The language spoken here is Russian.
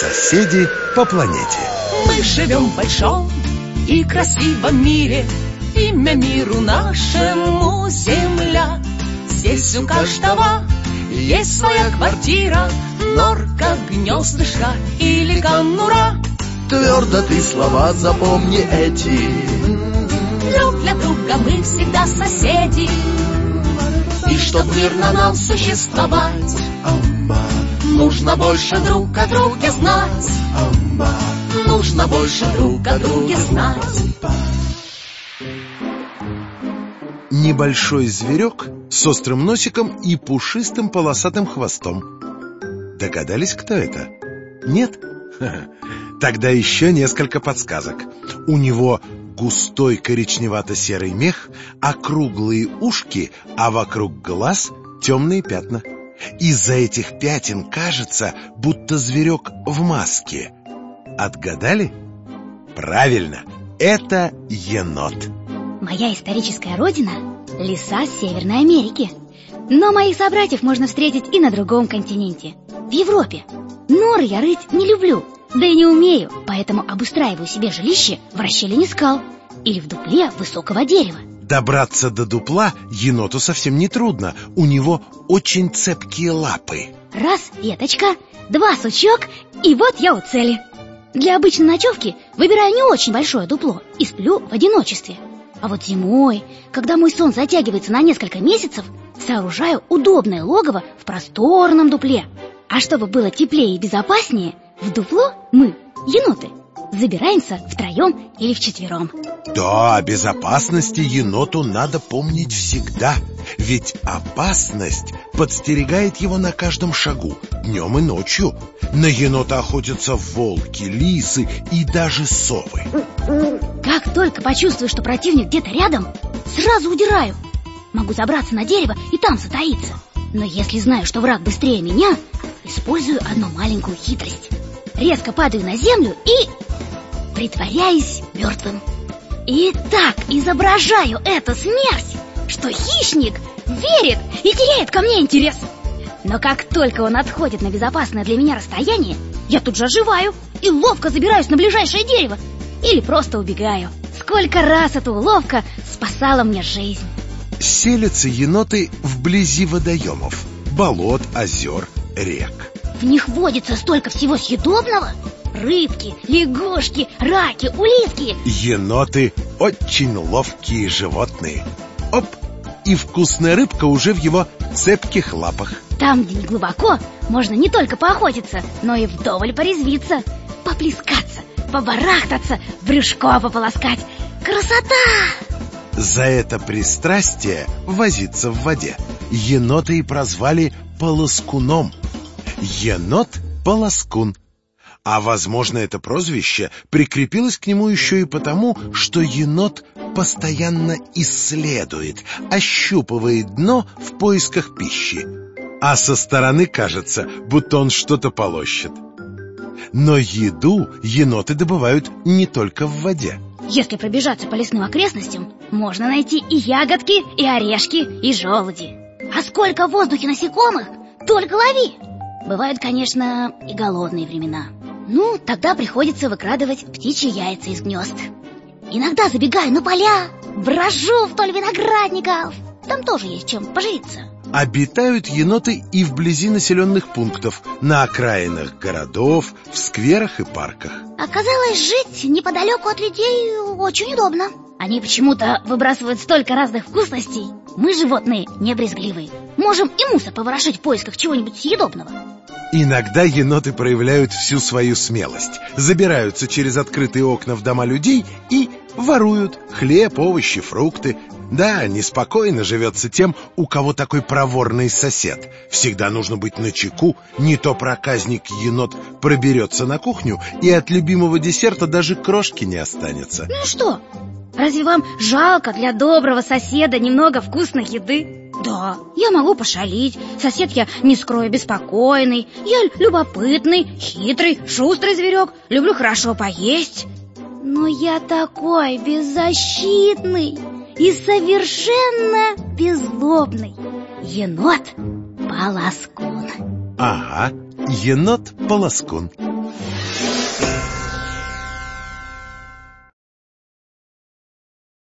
Соседи по планете. Мы живем в большом и красивом мире. Имя миру нашему Земля. Здесь у каждого есть своя квартира, норка, гнездышко или конура. Твердо ты слова запомни эти. Друг для друга мы всегда соседи. И чтоб мирно нам существовать, нужно больше друг о друге знать. Нужно больше друг о друге знать. Небольшой зверек с острым носиком и пушистым полосатым хвостом. Догадались, кто это? Нет? Тогда еще несколько подсказок. У него густой коричневато-серый мех, округлые ушки, а вокруг глаз темные пятна. Из-за этих пятен кажется, будто зверек в маске. Отгадали? Правильно, это енот. Моя историческая родина – леса Северной Америки. Но моих собратьев можно встретить и на другом континенте – в Европе. Норы я рыть не люблю, да и не умею, поэтому обустраиваю себе жилище в расщелине скал или в дупле высокого дерева. Добраться до дупла еноту совсем не трудно. У него очень цепкие лапы. Раз веточка, два сучок, и вот я у цели. Для обычной ночевки выбираю не очень большое дупло и сплю в одиночестве. А вот зимой, когда мой сон затягивается на несколько месяцев, сооружаю удобное логово в просторном дупле. А чтобы было теплее и безопаснее, в дупло мы, еноты, забираемся втроем или вчетвером. Да, о безопасности еноту надо помнить всегда. Ведь опасность подстерегает его на каждом шагу, днем и ночью. На енота охотятся волки, лисы и даже совы. Как только почувствую, что противник где-то рядом, сразу удираю. Могу забраться на дерево и там затаиться. Но если знаю, что враг быстрее меня, использую одну маленькую хитрость. Резко падаю на землю и притворяюсь мертвым. И так изображаю эту смерть, что хищник верит и теряет ко мне интерес. Но как только он отходит на безопасное для меня расстояние, я тут же оживаю и ловко забираюсь на ближайшее дерево или просто убегаю. Сколько раз эта уловка спасала мне жизнь. Селятся еноты вблизи водоемов, болот, озер, рек. В них водится столько всего съедобного. Рыбки, лягушки, раки, улитки. Еноты очень ловкие животные. Оп! И вкусная рыбка уже в его цепких лапах. Там, где не глубоко, можно не только поохотиться, но и вдоволь порезвиться, поплескаться, побарахтаться, брюшко пополоскать. Красота! За это пристрастие возиться в воде еноты и прозвали полоскуном. Енот-полоскун. А, возможно, это прозвище прикрепилось к нему еще и потому, что енот постоянно исследует, ощупывает дно в поисках пищи. А со стороны кажется, будто он что-то полощет. Но еду еноты добывают не только в воде. Если пробежаться по лесным окрестностям, можно найти и ягодки, и орешки, и желуди. А сколько в воздухе насекомых, только лови! Бывают, конечно, и голодные времена. Ну, тогда приходится выкрадывать птичьи яйца из гнезд. Иногда забегаю на поля, брожу вдоль виноградников. Там тоже есть чем поживиться. Обитают еноты и вблизи населенных пунктов, на окраинах городов, в скверах и парках. Оказалось, жить неподалеку от людей очень удобно. Они почему-то выбрасывают столько разных вкусностей. Мы, животные, не брезгливые. Можем и мусор поворошить в поисках чего-нибудь съедобного. Иногда еноты проявляют всю свою смелость, забираются через открытые окна в дома людей и воруют хлеб, овощи, фрукты. Да, неспокойно живется тем, у кого такой проворный сосед. Всегда нужно быть начеку, не то проказник-енот проберется на кухню, и от любимого десерта даже крошки не останется. Ну что, разве вам жалко для доброго соседа немного вкусной еды? Да, я могу пошалить. Сосед я, не скрою, беспокойный. Я любопытный, хитрый, шустрый зверек. Люблю хорошо поесть. Но я такой беззащитный и совершенно беззлобный. Енот-полоскун. Ага, енот-полоскун.